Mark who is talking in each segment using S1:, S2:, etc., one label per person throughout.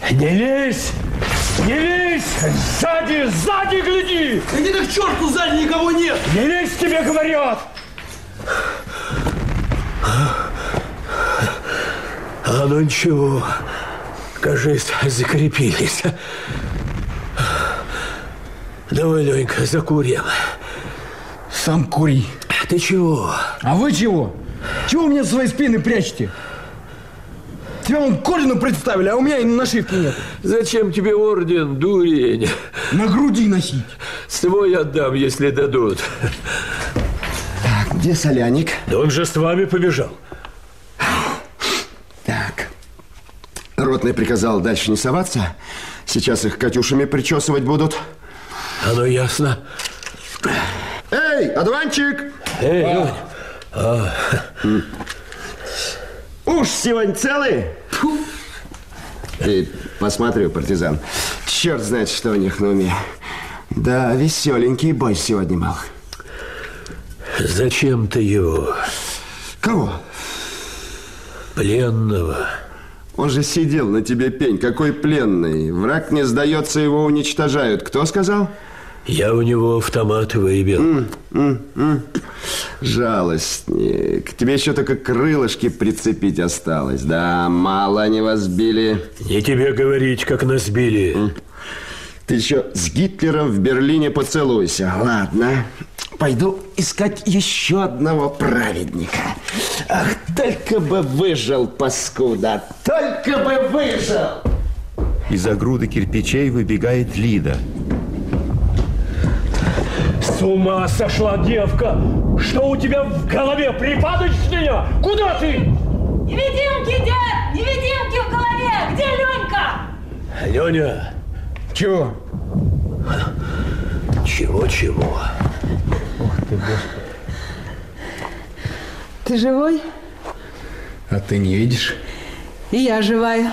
S1: Не лезь! Не лезь! Сзади гляди!
S2: Иди ты к черту, сзади никого нет!
S1: Не лезь, тебе говорят! А ну ничего, кажется, закрепились. Давай, Ленька, закурим.
S2: Сам кури.
S1: Ты чего?
S2: А вы чего? Чего вы меня за свои спины прячете? Тебя вон к ордену представили, а у меня и нашивки нет.
S1: Зачем тебе орден, дурень?
S2: На груди носить.
S1: Свой отдам, если дадут.
S3: Так, где Соляник?
S1: Да он же с вами побежал.
S3: Так. Ротный приказал дальше не соваться. Сейчас их Катюшами причесывать будут.
S1: Оно ясно.
S3: Эй, одуванчик!
S1: Эй, Лень.
S3: Уж сегодня целый? Ты посмотри, партизан. Черт знает, что у них на уме. Да, веселенький бой сегодня был.
S1: Зачем ты его?
S3: Кого?
S1: Пленного.
S3: Он же сидел на тебе, пень. Какой пленный? Враг не сдается, его уничтожают. Кто сказал?
S1: Я у него автомат выбил.
S3: Жалостник. Тебе еще только крылышки прицепить осталось. Да, мало они вас били.
S1: Не тебе говорить, как нас били.
S3: Ты еще с Гитлером в Берлине поцелуйся. Ладно, пойду искать еще одного праведника. Ах, только бы выжил, паскуда. Только бы выжил.
S4: Из-за груды кирпичей выбегает Лида.
S1: С ума сошла девка! Что у тебя в голове? Припадочная? Куда ты?
S5: Невидимки, дед! Невидимки в голове! Где Ленька?
S1: Леня!
S2: Чего?
S1: Чего?
S2: Ух ты, Господи.
S6: Ты живой?
S2: А ты не видишь?
S6: И я живая.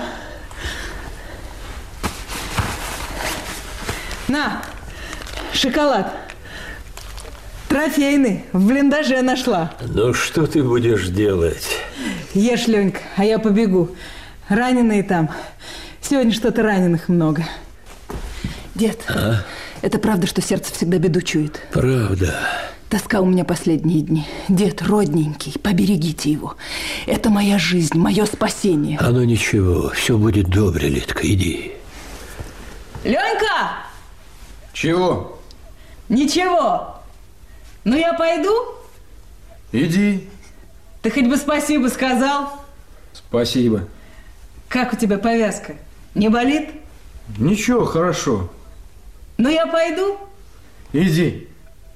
S6: На, шоколад. Трофейный, в блиндаже нашла.
S1: Ну, что ты будешь делать?
S6: Ешь, Ленька, а я побегу. Раненые там. Сегодня что-то раненых много. Дед, это правда, что сердце всегда беду чует?
S1: Правда.
S6: Тоска у меня последние дни. Дед, родненький, поберегите его. Это моя жизнь, мое спасение.
S1: Оно ничего, все будет добре, Лидка, иди.
S6: Ленька!
S2: Чего?
S6: Ничего. Ну, я пойду?
S2: Иди.
S6: Ты хоть бы спасибо сказал?
S2: Спасибо.
S6: Как у тебя повязка? Не болит?
S2: Ничего, хорошо.
S6: Ну, я пойду?
S2: Иди.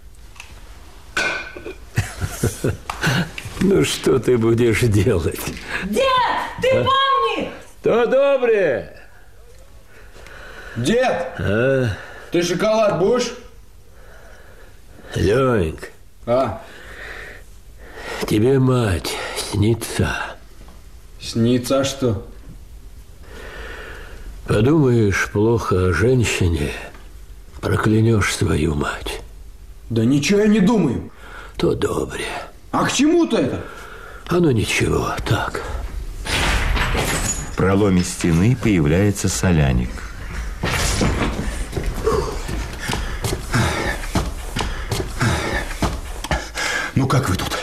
S1: Ну, что ты будешь делать?
S6: Дед, ты помни!
S1: То добре.
S2: Дед, ты шоколад будешь?
S1: Ленька, тебе мать снится.
S2: Снится, а что?
S1: Подумаешь плохо о женщине, проклянешь свою мать.
S2: Да ничего я не думаю.
S1: То добре.
S2: А к чему-то это?
S1: Оно ничего, так.
S4: В проломе стены появляется Соляник.
S7: Ну, как вы тут?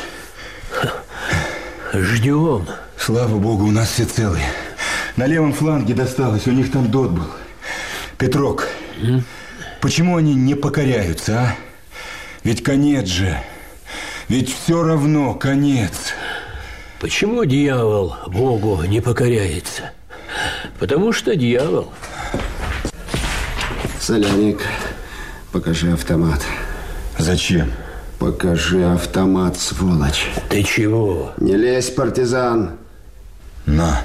S1: Ждем.
S7: Слава богу, у нас все целые. На левом фланге досталось, у них там дот был. Петрок, почему они не покоряются, а? Ведь конец же. Ведь все равно конец.
S1: Почему дьявол Богу не покоряется? Потому что дьявол.
S3: Соляник, покажи автомат.
S7: Зачем?
S3: Покажи автомат, сволочь.
S1: Ты чего?
S3: Не лезь, партизан.
S7: На.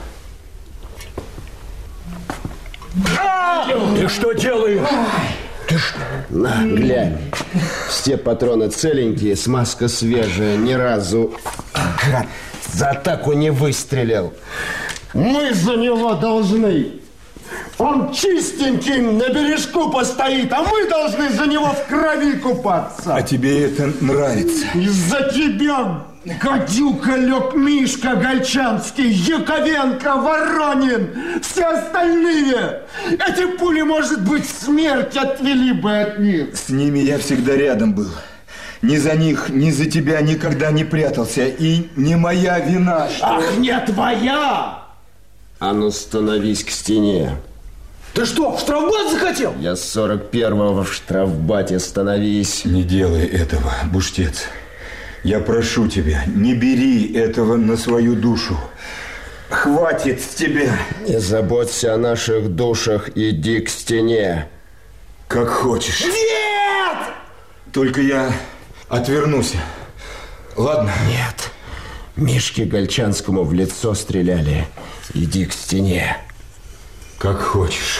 S1: Ты что делаешь?
S3: На, глянь. Все патроны целенькие, смазка свежая, ни разу за атаку не выстрелил. Мы за него должны. Он чистенький на бережку постоит, а мы должны за него в крови купаться.
S7: А тебе это нравится?
S3: Из-за тебя
S8: Гадюка, Лёг, Мишка, Гольчанский, Яковенко, Воронин, все остальные. Эти пули, может быть, смерть отвели бы от них.
S7: С ними я всегда рядом был. Ни за них, ни за тебя никогда не прятался. И не моя вина, что...
S8: Ах, не твоя!
S3: А ну, становись к стене.
S2: Ты что, в штрафбат захотел?
S3: Я с 41-го в штрафбате, становись.
S7: Не делай этого, Буштец. Я прошу тебя, не бери этого на свою душу. Хватит с тебя.
S3: Не заботься о наших душах, иди к стене.
S7: Как хочешь.
S8: Нет!
S7: Только я отвернусь. Ладно?
S3: Нет. Мишке Гольчанскому в лицо стреляли. Иди к стене.
S7: Как хочешь.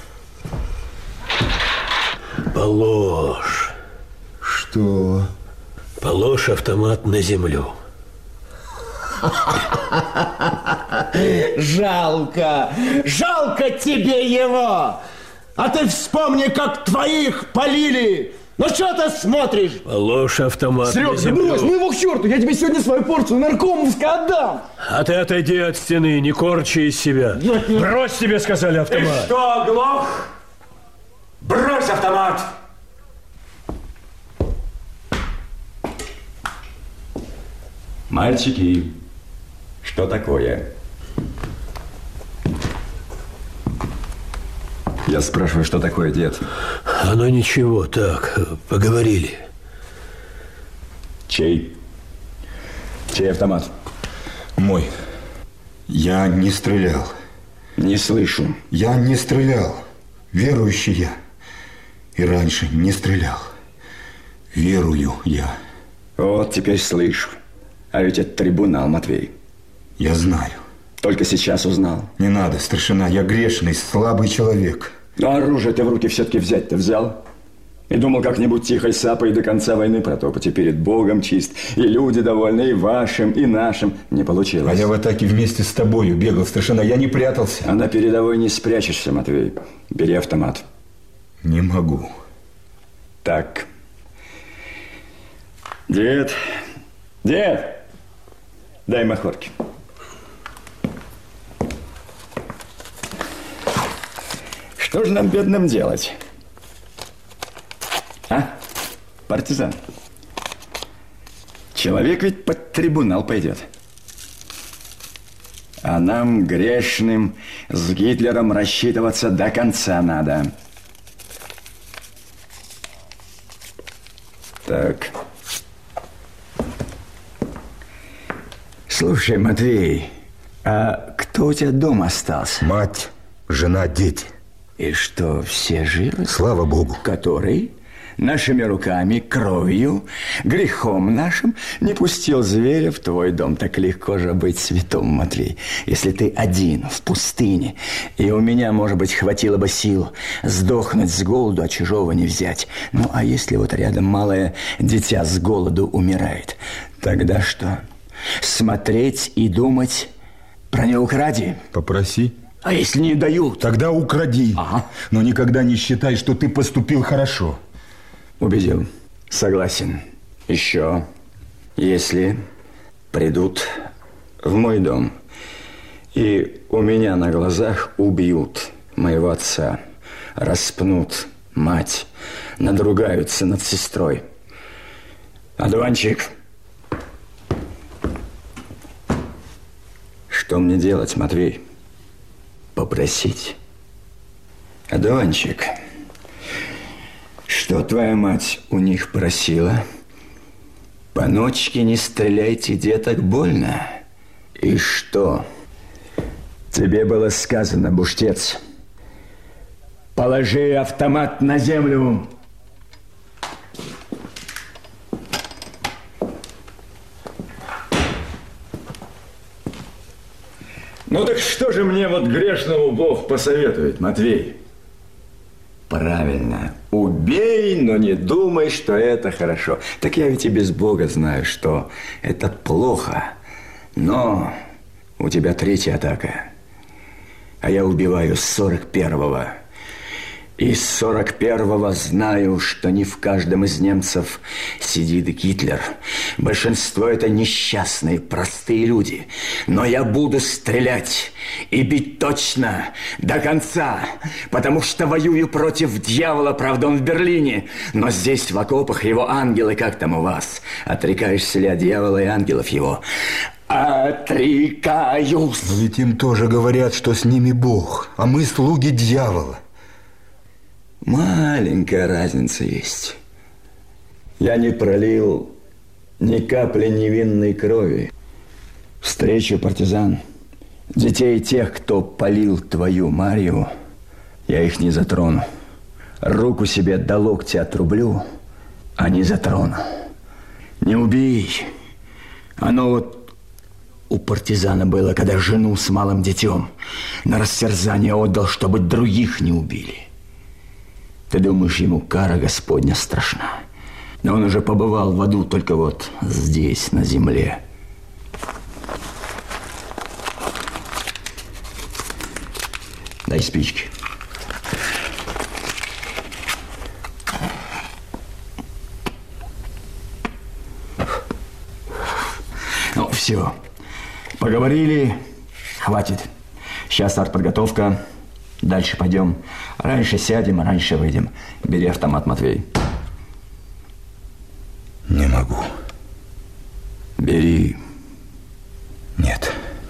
S1: Положь.
S3: Что?
S1: Положь автомат на землю.
S8: Жалко. Жалко тебе его. А ты вспомни, как твоих полили. Ну что ты смотришь?
S1: Положь автомат
S2: Серега,
S1: на землю.
S2: брось, ну его к черту. Я тебе сегодня свою порцию наркомовской отдам.
S1: А ты отойди от стены, не корчи из себя. Брось, тебе сказали автомат.
S7: Что, оглох? Брось автомат!
S9: Мальчики, что такое? Я спрашиваю, что такое, дед?
S1: Оно ничего, так, поговорили.
S9: Чей? Чей автомат?
S7: Мой. Я не стрелял.
S9: Не слышу.
S7: Я не стрелял. Верующий я. И раньше не стрелял. Верую я.
S9: Вот теперь слышу. А ведь это трибунал, Матвей.
S7: Я знаю.
S9: Только сейчас узнал.
S7: Не надо, старшина, я грешный, слабый человек.
S9: Но оружие ты в руки все-таки взять-то взял? И думал, как-нибудь тихой сапой до конца войны протопать, и перед Богом чист, и люди довольны, и вашим, и нашим. Не получилось.
S7: А я в атаке вместе с тобою бегал, старшина, я не прятался.
S9: А на передовой не спрячешься, Матвей. Бери автомат.
S7: Не могу.
S9: Так. Дед, дай махорки. Что же нам, бедным, делать? А, партизан? Человек ведь под трибунал пойдет. А нам, грешным, с Гитлером рассчитываться до конца надо. Так. Слушай, Матвей, а кто у тебя дома остался?
S7: Мать, жена, дети.
S9: И что, все живы?
S7: Слава Богу.
S9: Который нашими руками, кровью, грехом нашим не пустил зверя в твой дом. Так легко же быть святым, Матвей, если ты один в пустыне. И у меня, может быть, хватило бы сил сдохнуть с голоду, а чужого не взять. Ну, а если вот рядом малое дитя с голоду умирает, тогда что? Смотреть и думать про «не укради»?
S7: Попроси.
S9: А если не дают?
S7: Тогда укради.
S9: Ага.
S7: Но никогда не считай, что ты поступил хорошо.
S9: Убедил. Согласен. Еще, если придут в мой дом и у меня на глазах убьют моего отца, распнут мать, надругаются над сестрой. Одуванчик, что мне делать, Матвей? Попросить. Одуванчик, что твоя мать у них просила? По ночке не стреляйте, деток, больно. И что? Тебе было сказано, Буштец, положи автомат на землю. Ну так что же мне вот грешному Бог посоветует, Матвей? Правильно. Убей, но не думай, что это хорошо. Так я ведь и без Бога знаю, что это плохо. Но у тебя третья атака. А я убиваю с 41-го. Из 41-го знаю, что не в каждом из немцев сидит Гитлер. Большинство это несчастные, простые люди. Но я буду стрелять и бить точно, до конца, потому что воюю против дьявола, правда, он в Берлине. Но здесь, в окопах, его ангелы, как там у вас? Отрекаешься ли от дьявола и ангелов его? Отрекаюсь.
S7: Но ведь им тоже говорят, что с ними Бог, а мы слуги дьявола.
S9: Маленькая разница есть. Я не пролил ни капли невинной крови. Встречу партизан, детей тех, кто палил твою Марию, я их не затрону. Руку себе до локтя отрублю, а не затрону. Не убей. Оно вот у партизана было, когда жену с малым детем на растерзание отдал, чтобы других не убили. Ты думаешь, ему кара Господня страшна? Но он уже побывал в аду, только вот здесь, на земле. Дай спички. Ну, все. Поговорили. Хватит. Сейчас артподготовка. Дальше пойдем. Раньше сядем, а раньше выйдем. Бери автомат, Матвей.
S7: Не могу.
S9: Бери.
S7: Нет.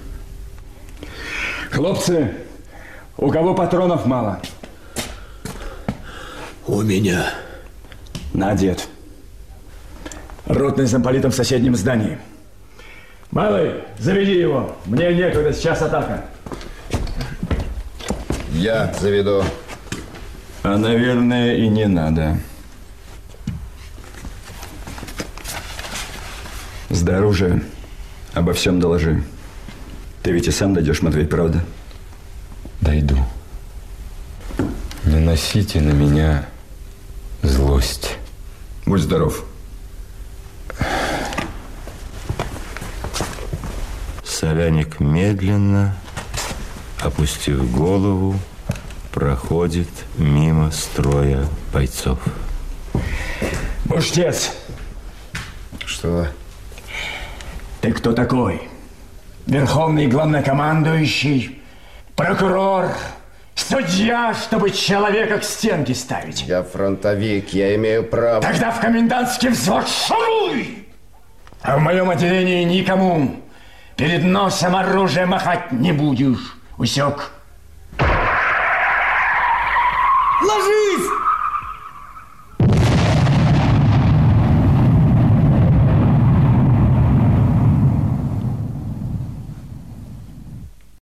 S9: Хлопцы, у кого патронов мало?
S1: У меня.
S9: На, дед. Ротный замполитом в соседнем здании. Малый, заведи его. Мне некогда, сейчас атака.
S3: Я заведу.
S9: А, наверное, и не надо. Сдай оружие. Обо всем доложи. Ты ведь и сам дойдешь, Матвей, правда?
S7: Дойду. Не носите на меня злость.
S9: Будь здоров.
S4: Соляник медленно, опустив голову, проходит мимо строя бойцов.
S9: Буштец!
S3: Что?
S9: Ты кто такой? Верховный главнокомандующий? Прокурор? Судья, чтобы человека к стенке ставить?
S3: Я фронтовик, я имею право.
S9: Тогда в комендантский взвод шуруй! А в моем отделении никому перед носом оружие махать не будешь. Усек?
S2: Ложись!